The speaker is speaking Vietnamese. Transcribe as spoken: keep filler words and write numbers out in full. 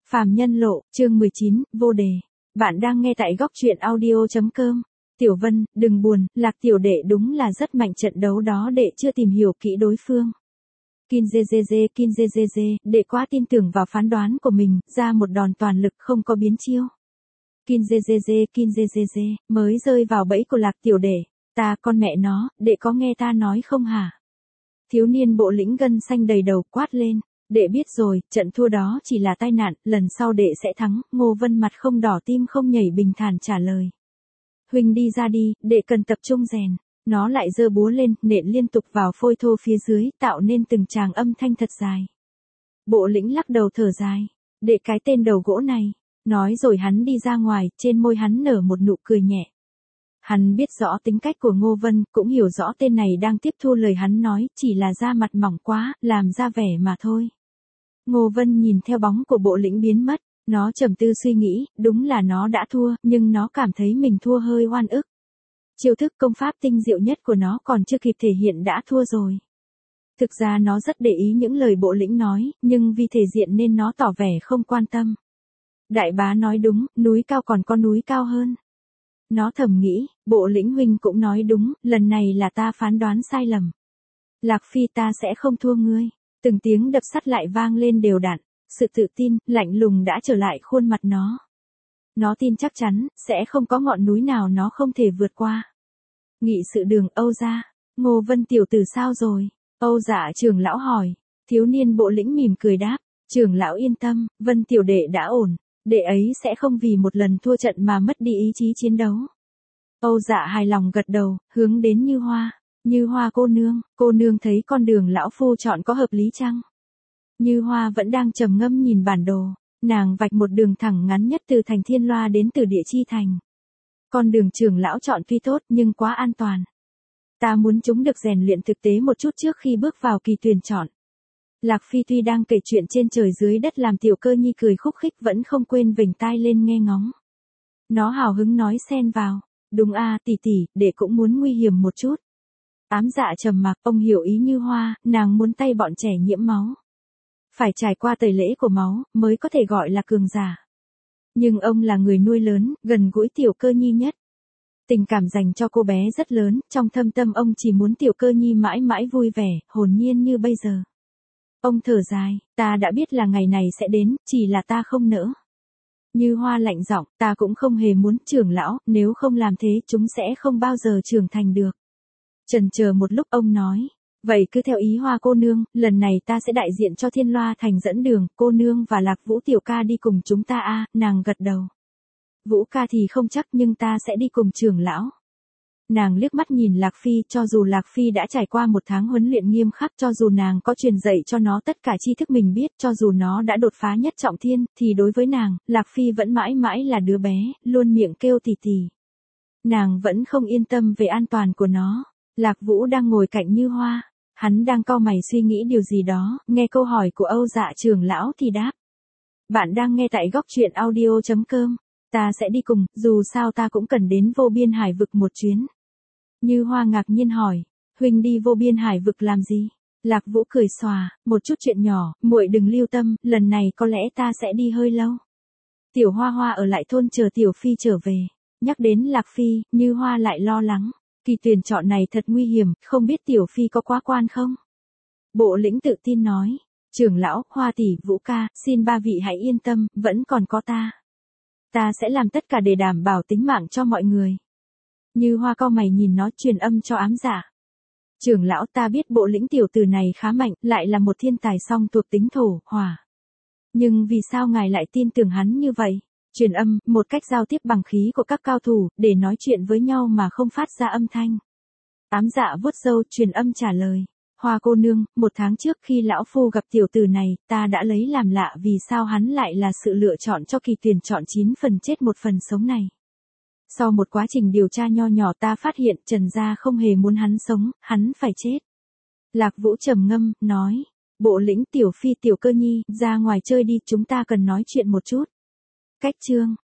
Phàm Nhân Lộ, chương mười chín, vô đề. Bạn đang nghe tại góc truyện audio.com. Tiểu Vân, đừng buồn, Lạc tiểu đệ đúng là rất mạnh, trận đấu đó đệ chưa tìm hiểu kỹ đối phương. Kim dê dê dê, Kim dê dê dê, đệ quá tin tưởng vào phán đoán của mình, ra một đòn toàn lực không có biến chiêu. Kim dê dê dê, Kim dê dê dê, mới rơi vào bẫy của Lạc tiểu đệ. Ta con mẹ nó, đệ có nghe ta nói không hả? Thiếu niên bộ lĩnh gân xanh đầy đầu quát lên. Đệ biết rồi, trận thua đó chỉ là tai nạn, lần sau đệ sẽ thắng. Ngô Vân mặt không đỏ tim không nhảy bình thản trả lời. Huynh đi ra đi, đệ cần tập trung rèn. Nó lại giơ búa lên, nện liên tục vào phôi thô phía dưới, tạo nên từng tràng âm thanh thật dài. Bộ lĩnh lắc đầu thở dài. Đệ cái tên đầu gỗ này. Nói rồi hắn đi ra ngoài, trên môi hắn nở một nụ cười nhẹ. Hắn biết rõ tính cách của Ngô Vân, cũng hiểu rõ tên này đang tiếp thu lời hắn nói, chỉ là da mặt mỏng quá, làm ra vẻ mà thôi. Ngô Vân nhìn theo bóng của bộ lĩnh biến mất, nó trầm tư suy nghĩ, đúng là nó đã thua, nhưng nó cảm thấy mình thua hơi oan ức. Chiêu thức công pháp tinh diệu nhất của nó còn chưa kịp thể hiện đã thua rồi. Thực ra nó rất để ý những lời bộ lĩnh nói, nhưng vì thể diện nên nó tỏ vẻ không quan tâm. Đại bá nói đúng, núi cao còn có núi cao hơn. Nó thầm nghĩ, bộ lĩnh huynh cũng nói đúng, lần này là ta phán đoán sai lầm. Lạc Phi ta sẽ không thua ngươi. Từng tiếng đập sắt lại vang lên đều đặn, sự tự tin, lạnh lùng đã trở lại khuôn mặt nó. Nó tin chắc chắn, sẽ không có ngọn núi nào nó không thể vượt qua. Nghị sự đường Âu gia, Ngô Vân tiểu tử sao rồi? Âu Dạ trưởng lão hỏi. Thiếu niên bộ lĩnh mỉm cười đáp, trưởng lão yên tâm, Vân tiểu đệ đã ổn. Đệ ấy sẽ không vì một lần thua trận mà mất đi ý chí chiến đấu. Âu Dạ hài lòng gật đầu, hướng đến Như Hoa. Như Hoa cô nương, cô nương thấy con đường lão phu chọn có hợp lý chăng? Như Hoa vẫn đang trầm ngâm nhìn bản đồ, nàng vạch một đường thẳng ngắn nhất từ thành Thiên Loa đến từ Địa Chi Thành. Con đường trưởng lão chọn tuy tốt nhưng quá an toàn. Ta muốn chúng được rèn luyện thực tế một chút trước khi bước vào kỳ tuyển chọn. Lạc Phi tuy đang kể chuyện trên trời dưới đất làm Tiểu Cơ Nhi cười khúc khích vẫn không quên vểnh tai lên nghe ngóng. Nó hào hứng nói xen vào, đúng a tỷ tỷ, đệ cũng muốn nguy hiểm một chút. Ám Dạ trầm mặc, ông hiểu ý Như Hoa, nàng muốn tay bọn trẻ nhiễm máu. Phải trải qua tẩy lễ của máu, mới có thể gọi là cường giả. Nhưng ông là người nuôi lớn, gần gũi Tiểu Cơ Nhi nhất. Tình cảm dành cho cô bé rất lớn, trong thâm tâm ông chỉ muốn Tiểu Cơ Nhi mãi mãi vui vẻ, hồn nhiên như bây giờ. Ông thở dài, ta đã biết là ngày này sẽ đến, chỉ là ta không nỡ. Như Hoa lạnh giọng, ta cũng không hề muốn, trưởng lão, nếu không làm thế chúng sẽ không bao giờ trưởng thành được. Chần chờ một lúc ông nói, vậy cứ theo ý Hoa cô nương, lần này ta sẽ đại diện cho Thiên Loa Thành dẫn đường, cô nương và Lạc Vũ tiểu ca đi cùng chúng ta a. Nàng gật đầu. Vũ ca thì không chắc nhưng ta sẽ đi cùng trưởng lão. Nàng liếc mắt nhìn Lạc Phi, cho dù Lạc Phi đã trải qua một tháng huấn luyện nghiêm khắc, cho dù nàng có truyền dạy cho nó tất cả tri thức mình biết, cho dù nó đã đột phá nhất trọng thiên, thì đối với nàng, Lạc Phi vẫn mãi mãi là đứa bé, luôn miệng kêu tì tì. Nàng vẫn không yên tâm về an toàn của nó. Lạc Vũ đang ngồi cạnh Như Hoa, hắn đang cau mày suy nghĩ điều gì đó, nghe câu hỏi của Âu Dạ trưởng lão thì đáp. Bạn đang nghe tại góc truyện audio.com, ta sẽ đi cùng, dù sao ta cũng cần đến vô biên hải vực một chuyến. Như Hoa ngạc nhiên hỏi, huynh đi vô biên hải vực làm gì? Lạc Vũ cười xòa, một chút chuyện nhỏ, muội đừng lưu tâm, lần này có lẽ ta sẽ đi hơi lâu. Tiểu Hoa Hoa ở lại thôn chờ Tiểu Phi trở về. Nhắc đến Lạc Phi, Như Hoa lại lo lắng. Kỳ tuyển chọn này thật nguy hiểm, không biết Tiểu Phi có quá quan không? Bộ lĩnh tự tin nói, trưởng lão, Hoa tỷ, Vũ ca, xin ba vị hãy yên tâm, vẫn còn có ta. Ta sẽ làm tất cả để đảm bảo tính mạng cho mọi người. Như Hoa cau mày nhìn nó, truyền âm cho Ám Dạ. Trưởng lão, ta biết bộ lĩnh tiểu tử này khá mạnh, lại là một thiên tài song thuộc tính thổ, hỏa. Nhưng vì sao ngài lại tin tưởng hắn như vậy? Truyền âm, một cách giao tiếp bằng khí của các cao thủ, để nói chuyện với nhau mà không phát ra âm thanh. Ám Dạ vuốt râu, truyền âm trả lời. Hoa cô nương, một tháng trước khi lão phu gặp tiểu tử này, ta đã lấy làm lạ vì sao hắn lại là sự lựa chọn cho kỳ tuyển chọn chín phần chết một phần sống này. Sau một quá trình điều tra nho nhỏ ta phát hiện Trần gia không hề muốn hắn sống, hắn phải chết. Lạc Vũ trầm ngâm, nói, bộ lĩnh Tiểu Phi Tiểu Cơ Nhi, ra ngoài chơi đi, chúng ta cần nói chuyện một chút. Cách chương.